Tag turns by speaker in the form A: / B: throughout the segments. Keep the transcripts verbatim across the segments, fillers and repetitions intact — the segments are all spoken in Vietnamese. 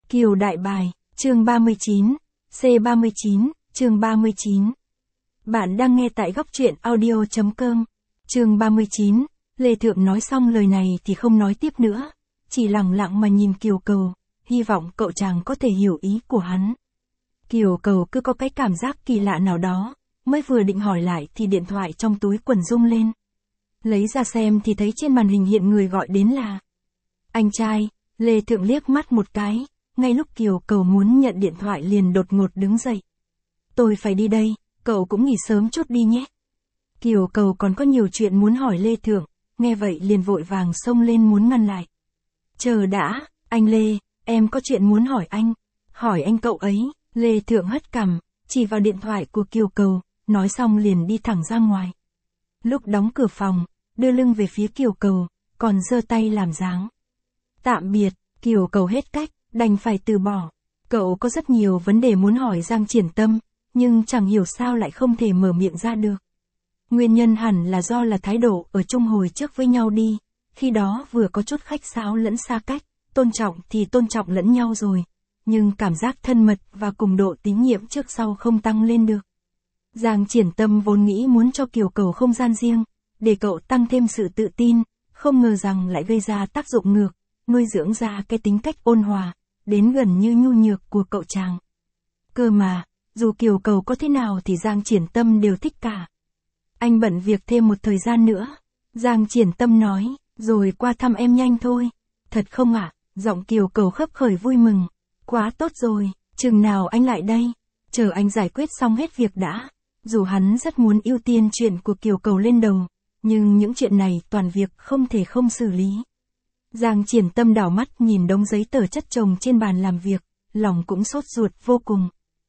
A: Kiều đại bài, chương ba mươi chín, C ba mươi chín, chương ba mươi chín. Bạn đang nghe tại góc truyện audio chấm com. Chương ba mươi chín, Lê Thượng nói xong lời này thì không nói tiếp nữa, chỉ lặng lặng mà nhìn Kiều Cầu, hy vọng cậu chàng có thể hiểu ý của hắn. Kiều Cầu cứ có cái cảm giác kỳ lạ nào đó, mới vừa định hỏi lại thì điện thoại trong túi quần rung lên. Lấy ra xem thì thấy trên màn hình hiện người gọi đến là anh trai. Lê Thượng liếc mắt một cái, ngay lúc Kiều Cầu muốn nhận điện thoại liền đột ngột đứng dậy. Tôi phải đi đây, cậu cũng nghỉ sớm chút đi nhé. Kiều Cầu còn có nhiều chuyện muốn hỏi Lê Thượng, nghe vậy liền vội vàng xông lên muốn ngăn lại. Chờ đã, anh Lê, em có chuyện muốn hỏi anh. Hỏi anh cậu ấy. Lê Thượng hất cằm, chỉ vào điện thoại của Kiều Cầu, nói xong liền đi thẳng ra ngoài. Lúc đóng cửa phòng, đưa lưng về phía Kiều Cầu, còn giơ tay làm dáng tạm biệt. Kiều Cầu hết cách, đành phải từ bỏ. Cậu có rất nhiều vấn đề muốn hỏi Giang Triển Tâm, nhưng chẳng hiểu sao lại không thể mở miệng ra được. Nguyên nhân hẳn là do là thái độ ở chung hồi trước với nhau đi, khi đó vừa có chút khách sáo lẫn xa cách, tôn trọng thì tôn trọng lẫn nhau rồi, nhưng cảm giác thân mật và cùng độ tín nhiệm trước sau không tăng lên được. Giang Triển Tâm vốn nghĩ muốn cho Kiều Cầu không gian riêng, để cậu tăng thêm sự tự tin, không ngờ rằng lại gây ra tác dụng ngược, nuôi dưỡng ra cái tính cách ôn hòa, đến gần như nhu nhược của cậu chàng. Cơ mà, dù Kiều Cầu có thế nào thì Giang Triển Tâm đều thích cả. Anh bận việc thêm một thời gian nữa. Giang Triển Tâm nói, rồi qua thăm em nhanh thôi. Thật không ạ? Giọng Kiều Cầu khấp khởi vui mừng. Quá tốt rồi, chừng nào anh lại đây? Chờ anh giải quyết xong hết việc đã. Dù hắn rất muốn ưu tiên chuyện của Kiều Cầu lên đầu, nhưng những chuyện này toàn việc không thể không xử lý. Giang Triển Tâm đảo mắt nhìn đống giấy tờ chất chồng trên bàn làm việc, lòng cũng sốt ruột vô cùng.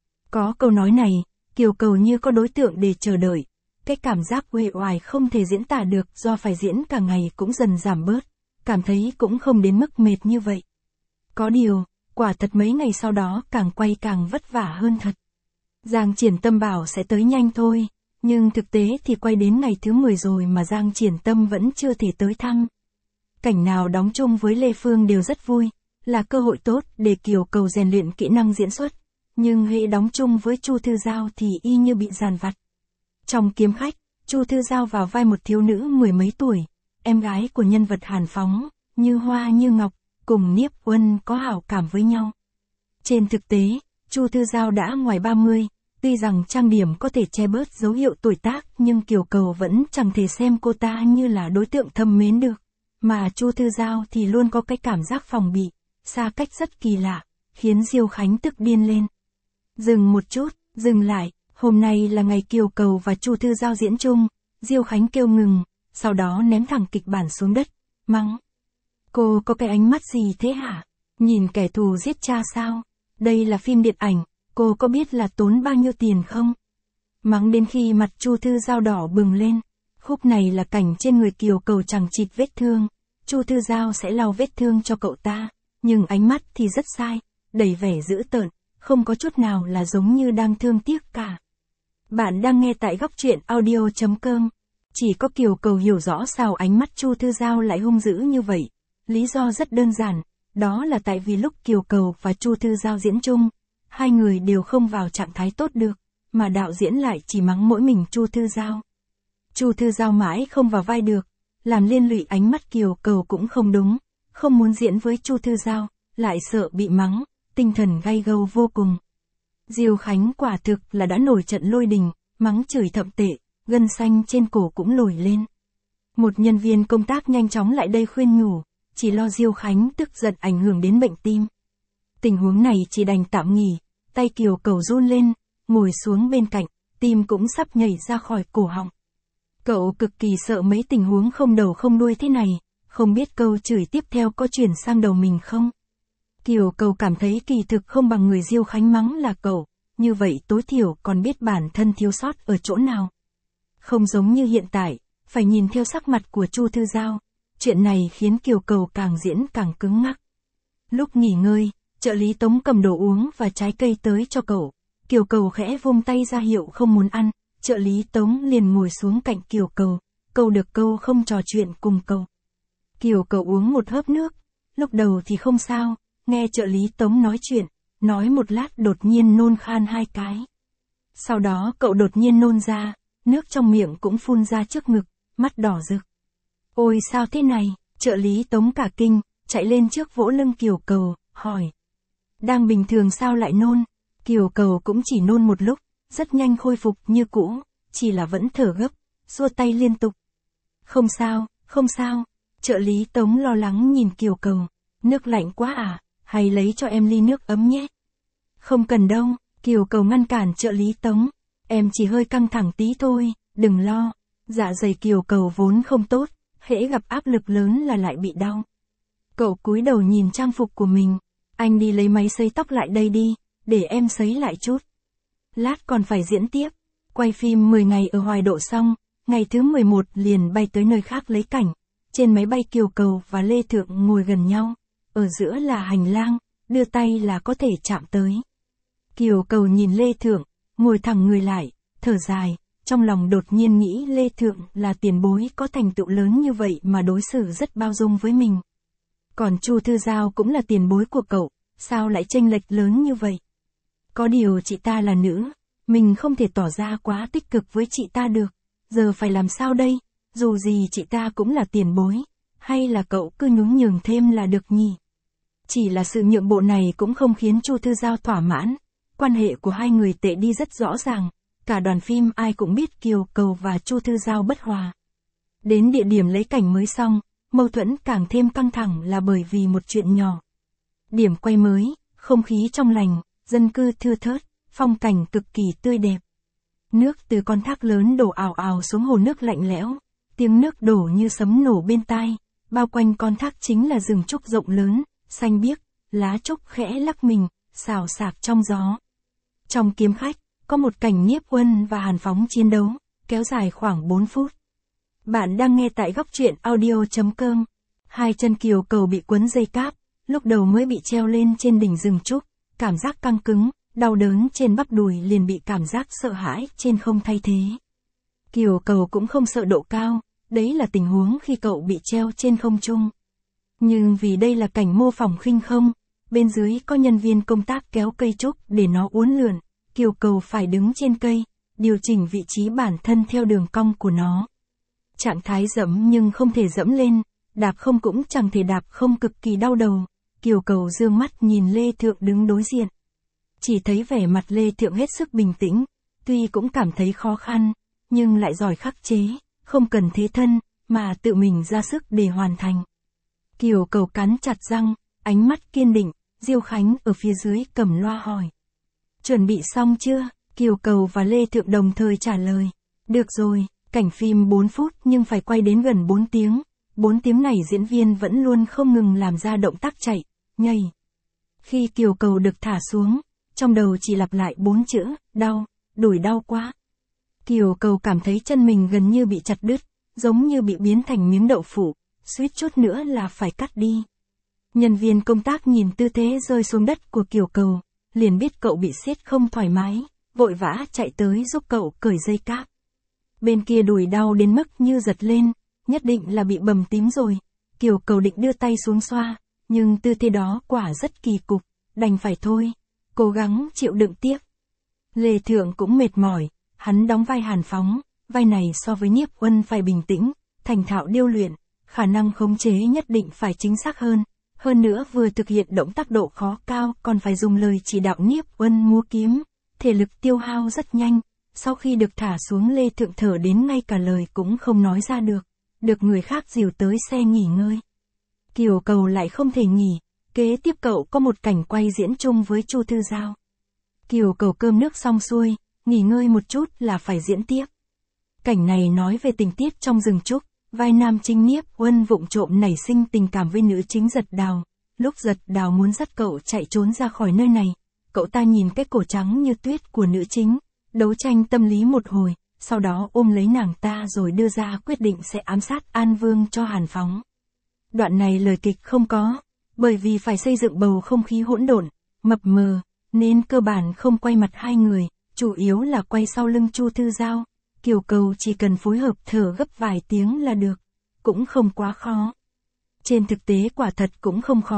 A: Có câu nói này, Kiều Cầu như có đối tượng để chờ đợi. Cái cảm giác uể oải không thể diễn tả được do phải diễn cả ngày cũng dần giảm bớt, cảm thấy cũng không đến mức mệt như vậy. Có điều, quả thật mấy ngày sau đó càng quay càng vất vả hơn thật. Giang Triển Tâm bảo sẽ tới nhanh thôi, nhưng thực tế thì quay đến ngày thứ mười rồi mà Giang Triển Tâm vẫn chưa thể tới thăm. Cảnh nào đóng chung với Lê Phương đều rất vui, là cơ hội tốt để Kiều Cầu rèn luyện kỹ năng diễn xuất, nhưng hễ đóng chung với Chu Thư Giao thì y như bị dàn vặt. Trong Kiếm Khách, Chu Thư Giao vào vai một thiếu nữ mười mấy tuổi, em gái của nhân vật hàn phóng, như hoa như ngọc, cùng Niếp Uân có hảo cảm với nhau. Trên thực tế, Chu Thư Giao đã ngoài ba mươi, tuy rằng trang điểm có thể che bớt dấu hiệu tuổi tác nhưng Kiều Cầu vẫn chẳng thể xem cô ta như là đối tượng thâm mến được. Mà Chu Thư Giao thì luôn có cái cảm giác phòng bị, xa cách rất kỳ lạ, khiến Diêu Khánh tức điên lên. Dừng một chút, dừng lại, hôm nay là ngày Kiều Cầu và Chu Thư Giao diễn chung. Diêu Khánh kêu ngừng, sau đó ném thẳng kịch bản xuống đất, mắng. Cô có cái ánh mắt gì thế hả? Nhìn kẻ thù giết cha sao? Đây là phim điện ảnh, cô có biết là tốn bao nhiêu tiền không? Mắng đến khi mặt Chu Thư Giao đỏ bừng lên. Khúc này là cảnh trên người Kiều Cầu chẳng chịt vết thương, Chu Thư Giao sẽ lau vết thương cho cậu ta, nhưng ánh mắt thì rất sai, đầy vẻ dữ tợn, không có chút nào là giống như đang thương tiếc cả. Bạn đang nghe tại góc truyện audio chấm com. Chỉ có Kiều Cầu hiểu rõ sao ánh mắt Chu Thư Giao lại hung dữ như vậy. Lý do rất đơn giản, đó là tại vì lúc Kiều Cầu và Chu Thư Giao diễn chung, hai người đều không vào trạng thái tốt được, mà đạo diễn lại chỉ mắng mỗi mình Chu Thư Giao. Chu Thư Giao mãi không vào vai được, làm liên lụy ánh mắt Kiều Cầu cũng không đúng, không muốn diễn với Chu Thư Giao, lại sợ bị mắng, tinh thần gay gâu vô cùng. Diêu Khánh quả thực là đã nổi trận lôi đình, mắng chửi thậm tệ, gân xanh trên cổ cũng nổi lên. Một nhân viên công tác nhanh chóng lại đây khuyên nhủ, chỉ lo Diêu Khánh tức giận ảnh hưởng đến bệnh tim. Tình huống này chỉ đành tạm nghỉ, tay Kiều Cầu run lên, ngồi xuống bên cạnh, tim cũng sắp nhảy ra khỏi cổ họng. Cậu cực kỳ sợ mấy tình huống không đầu không đuôi thế này, không biết câu chửi tiếp theo có chuyển sang đầu mình không. Kiều Cầu cảm thấy kỳ thực không bằng người Diêu Khánh mắng là cậu, như vậy tối thiểu còn biết bản thân thiếu sót ở chỗ nào. Không giống như hiện tại, phải nhìn theo sắc mặt của Chu Thư Giao, chuyện này khiến Kiều Cầu càng diễn càng cứng ngắc. Lúc nghỉ ngơi, trợ lý Tống cầm đồ uống và trái cây tới cho cậu, Kiều Cầu khẽ vung tay ra hiệu không muốn ăn. Trợ lý Tống liền ngồi xuống cạnh Kiều Cầu, câu được câu không trò chuyện cùng cậu. Kiều Cầu uống một hớp nước, lúc đầu thì không sao, nghe trợ lý Tống nói chuyện, nói một lát đột nhiên nôn khan hai cái. Sau đó cậu đột nhiên nôn ra, nước trong miệng cũng phun ra trước ngực, mắt đỏ rực. Ôi sao thế này, trợ lý Tống cả kinh, chạy lên trước vỗ lưng Kiều Cầu, hỏi. Đang bình thường sao lại nôn? Kiều Cầu cũng chỉ nôn một lúc, rất nhanh khôi phục như cũ, chỉ là vẫn thở gấp, xua tay liên tục. Không sao, không sao, trợ lý Tống lo lắng nhìn Kiều Cầu, nước lạnh quá à, hay lấy cho em ly nước ấm nhé. Không cần đâu, Kiều Cầu ngăn cản trợ lý Tống, em chỉ hơi căng thẳng tí thôi, đừng lo, dạ dày Kiều Cầu vốn không tốt, hễ gặp áp lực lớn là lại bị đau. Cậu cúi đầu nhìn trang phục của mình, anh đi lấy máy sấy tóc lại đây đi, để em sấy lại chút. Lát còn phải diễn tiếp, quay phim mười ngày ở Hoài Độ xong, ngày thứ mười một liền bay tới nơi khác lấy cảnh. Trên máy bay Kiều Cầu và Lê Thượng ngồi gần nhau, ở giữa là hành lang, đưa tay là có thể chạm tới. Kiều Cầu nhìn Lê Thượng, ngồi thẳng người lại, thở dài, trong lòng đột nhiên nghĩ Lê Thượng là tiền bối có thành tựu lớn như vậy mà đối xử rất bao dung với mình. Còn Chu Thư Giao cũng là tiền bối của cậu, sao lại chênh lệch lớn như vậy? Có điều chị ta là nữ, mình không thể tỏ ra quá tích cực với chị ta được, giờ phải làm sao đây? Dù gì chị ta cũng là tiền bối, hay là cậu cứ nhún nhường thêm là được nhỉ? Chỉ là sự nhượng bộ này cũng không khiến Chu Thư Giao thỏa mãn, quan hệ của hai người tệ đi rất rõ ràng, cả đoàn phim ai cũng biết Kiều Cầu và Chu Thư Giao bất hòa. Đến địa điểm lấy cảnh mới xong, mâu thuẫn càng thêm căng thẳng là bởi vì một chuyện nhỏ. Điểm quay mới, không khí trong lành, dân cư thưa thớt, phong cảnh cực kỳ tươi đẹp. Nước từ con thác lớn đổ ào ào xuống hồ nước lạnh lẽo, tiếng nước đổ như sấm nổ bên tai, bao quanh con thác chính là rừng trúc rộng lớn, xanh biếc, lá trúc khẽ lắc mình, xào xạc trong gió. Trong Kiếm Khách, có một cảnh Nhiếp Uân và Hàn Phóng chiến đấu, kéo dài khoảng bốn phút. Bạn đang nghe tại góc truyện audio chấm com. Hai chân Kiều Cầu bị quấn dây cáp, lúc đầu mới bị treo lên trên đỉnh rừng trúc, cảm giác căng cứng, đau đớn trên bắp đùi liền bị cảm giác sợ hãi trên không thay thế. Kiều Cầu cũng không sợ độ cao, đấy là tình huống khi cậu bị treo trên không trung. Nhưng vì đây là cảnh mô phỏng khinh không, bên dưới có nhân viên công tác kéo cây trúc để nó uốn lượn, Kiều Cầu phải đứng trên cây, điều chỉnh vị trí bản thân theo đường cong của nó. Trạng thái dẫm nhưng không thể dẫm lên, đạp không cũng chẳng thể đạp không, cực kỳ đau đầu. Kiều Cầu dương mắt nhìn Lê Thượng đứng đối diện. Chỉ thấy vẻ mặt Lê Thượng hết sức bình tĩnh, tuy cũng cảm thấy khó khăn, nhưng lại giỏi khắc chế, không cần thế thân, mà tự mình ra sức để hoàn thành. Kiều Cầu cắn chặt răng, ánh mắt kiên định, Diêu Khánh ở phía dưới cầm loa hỏi. Chuẩn bị xong chưa? Kiều Cầu và Lê Thượng đồng thời trả lời. Được rồi, cảnh phim bốn phút nhưng phải quay đến gần bốn tiếng. bốn tiếng này diễn viên vẫn luôn không ngừng làm ra động tác chạy, nhảy. Khi Kiều Cầu được thả xuống, trong đầu chỉ lặp lại bốn chữ, đau, đùi đau quá. Kiều Cầu cảm thấy chân mình gần như bị chặt đứt, giống như bị biến thành miếng đậu phụ, suýt chút nữa là phải cắt đi. Nhân viên công tác nhìn tư thế rơi xuống đất của Kiều Cầu, liền biết cậu bị siết không thoải mái, vội vã chạy tới giúp cậu cởi dây cáp. Bên kia đùi đau đến mức như giật lên, nhất định là bị bầm tím rồi. Kiều Cầu định đưa tay xuống xoa, nhưng tư thế đó quả rất kỳ cục, đành phải thôi, cố gắng chịu đựng tiếp. Lê Thượng cũng mệt mỏi, hắn đóng vai Hàn Phóng, vai này so với Nhiếp Uân phải bình tĩnh, thành thạo điêu luyện, khả năng khống chế nhất định phải chính xác hơn. Hơn nữa vừa thực hiện động tác độ khó cao còn phải dùng lời chỉ đạo Nhiếp Uân múa kiếm, thể lực tiêu hao rất nhanh. Sau khi được thả xuống, Lê Thượng thở đến ngay cả lời cũng không nói ra được, được người khác dìu tới xe nghỉ ngơi. Kiều Cầu lại không thể nghỉ, kế tiếp cậu có một cảnh quay diễn chung với Chu Thư Giao. Kiều Cầu cơm nước xong xuôi, nghỉ ngơi một chút là phải diễn tiếp. Cảnh này nói về tình tiết trong rừng trúc, vai nam chính Nhiếp Uân vụng trộm nảy sinh tình cảm với nữ chính Giật Đào. Lúc Giật Đào muốn dắt cậu chạy trốn ra khỏi nơi này, cậu ta nhìn cái cổ trắng như tuyết của nữ chính, đấu tranh tâm lý một hồi, sau đó ôm lấy nàng ta rồi đưa ra quyết định sẽ ám sát An Vương cho Hàn Phóng. Đoạn này lời kịch không có, bởi vì phải xây dựng bầu không khí hỗn độn, mập mờ, nên cơ bản không quay mặt hai người, chủ yếu là quay sau lưng Chu Thư Giao. Kiều Cầu chỉ cần phối hợp thở gấp vài tiếng là được, cũng không quá khó. Trên thực tế quả thật cũng không khó,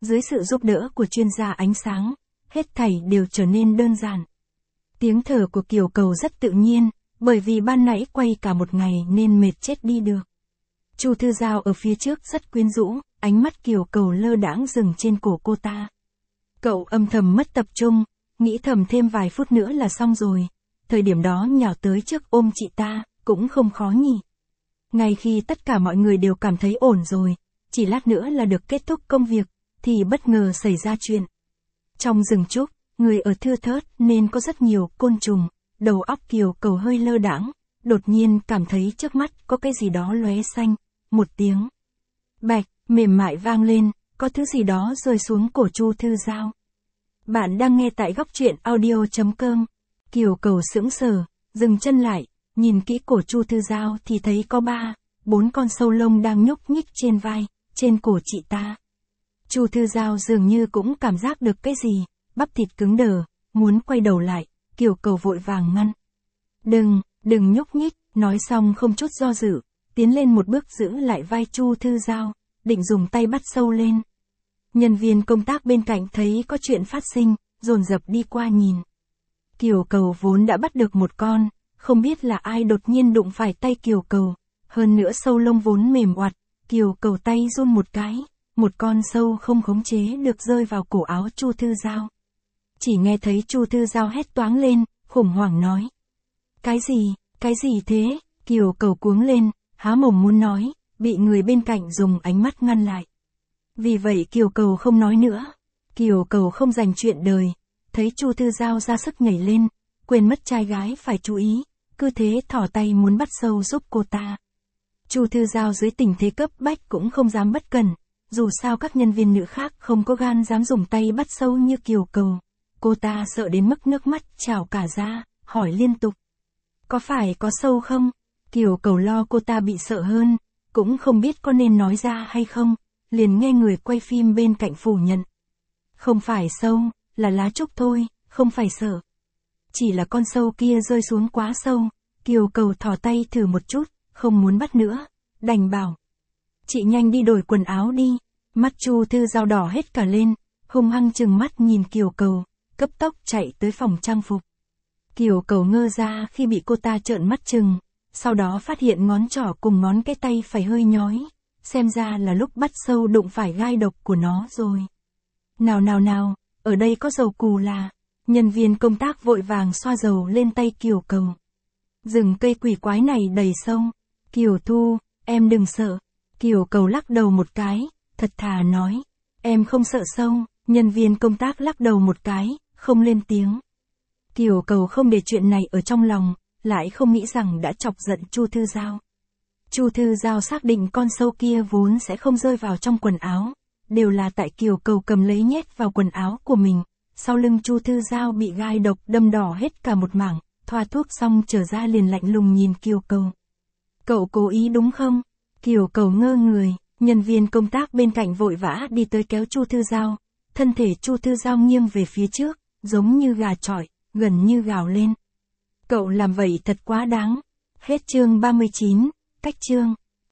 A: dưới sự giúp đỡ của chuyên gia ánh sáng, hết thảy đều trở nên đơn giản. Tiếng thở của Kiều Cầu rất tự nhiên, bởi vì ban nãy quay cả một ngày nên mệt chết đi được. Chu Thư Giao ở phía trước rất quyến rũ, ánh mắt Kiều Cầu lơ đãng dừng trên cổ cô ta. Cậu âm thầm mất tập trung, nghĩ thầm thêm vài phút nữa là xong rồi. Thời điểm đó nhào tới trước ôm chị ta, cũng không khó nhỉ. Ngay khi tất cả mọi người đều cảm thấy ổn rồi, chỉ lát nữa là được kết thúc công việc, thì bất ngờ xảy ra chuyện. Trong rừng trúc, người ở thưa thớt nên có rất nhiều côn trùng, đầu óc Kiều Cầu hơi lơ đãng, đột nhiên cảm thấy trước mắt có cái gì đó lóe xanh, một tiếng bạch, mềm mại vang lên, có thứ gì đó rơi xuống cổ Chu Thư Giao. Bạn đang nghe tại góc truyện audio chấm com. Kiều Cầu sững sờ, dừng chân lại, nhìn kỹ cổ Chu Thư Giao thì thấy có ba, bốn con sâu lông đang nhúc nhích trên vai, trên cổ chị ta. Chu Thư Giao dường như cũng cảm giác được cái gì, bắp thịt cứng đờ, muốn quay đầu lại, Kiều Cầu vội vàng ngăn. Đừng, đừng nhúc nhích, nói xong không chút do dự, tiến lên một bước giữ lại vai Chu Thư Giao, định dùng tay bắt sâu lên. Nhân viên công tác bên cạnh thấy có chuyện phát sinh, dồn dập đi qua nhìn. Kiều Cầu vốn đã bắt được một con, không biết là ai đột nhiên đụng phải tay Kiều Cầu, hơn nữa sâu lông vốn mềm oặt, Kiều Cầu tay run một cái, một con sâu không khống chế được rơi vào cổ áo Chu Thư Giao. Chỉ nghe thấy Chu Thư Giao hét toáng lên, khủng hoảng nói. Cái gì, cái gì thế? Kiều Cầu cuống lên, há mồm muốn nói, bị người bên cạnh dùng ánh mắt ngăn lại. Vì vậy Kiều Cầu không nói nữa. Kiều Cầu không dành chuyện đời, thấy Chu Thư Giao ra sức nhảy lên, quên mất trai gái phải chú ý, cứ thế thỏ tay muốn bắt sâu giúp cô ta. Chu Thư Giao dưới tình thế cấp bách cũng không dám bất cẩn, dù sao các nhân viên nữ khác không có gan dám dùng tay bắt sâu như Kiều Cầu. Cô ta sợ đến mức nước mắt trào cả ra, hỏi liên tục. Có phải có sâu không? Kiều Cầu lo cô ta bị sợ hơn, cũng không biết có nên nói ra hay không, liền nghe người quay phim bên cạnh phủ nhận. Không phải sâu, là lá trúc thôi, không phải sợ. Chỉ là con sâu kia rơi xuống quá sâu, Kiều Cầu thò tay thử một chút, không muốn bắt nữa, đành bảo. Chị nhanh đi đổi quần áo đi, mắt Chu Thư Giao đỏ hết cả lên, hung hăng trừng mắt nhìn Kiều Cầu, cấp tốc chạy tới phòng trang phục. Kiều Cầu ngơ ra khi bị cô ta trợn mắt trừng, sau đó phát hiện ngón trỏ cùng ngón cái tay phải hơi nhói, xem ra là lúc bắt sâu đụng phải gai độc của nó rồi. Nào nào nào, ở đây có dầu cù là, nhân viên công tác vội vàng xoa dầu lên tay Kiều Cầu. Rừng cây quỷ quái này đầy sâu, Kiều Thu, em đừng sợ. Kiều Cầu lắc đầu một cái, thật thà nói, em không sợ sâu, nhân viên công tác lắc đầu một cái, không lên tiếng. Kiều Cầu không để chuyện này ở trong lòng, lại không nghĩ rằng đã chọc giận Chu Thư Giao. Chu Thư Giao xác định con sâu kia vốn sẽ không rơi vào trong quần áo, đều là tại Kiều Cầu cầm lấy nhét vào quần áo của mình, sau lưng Chu Thư Giao bị gai độc đâm đỏ hết cả một mảng, thoa thuốc xong trở ra liền lạnh lùng nhìn Kiều Cầu. Cậu cố ý đúng không? Kiều Cầu ngơ người, nhân viên công tác bên cạnh vội vã đi tới kéo Chu Thư Giao, thân thể Chu Thư Giao nghiêng về phía trước, giống như gà chọi, gần như gào lên. Cậu làm vậy thật quá đáng. Hết chương ba mươi chín, cách chương.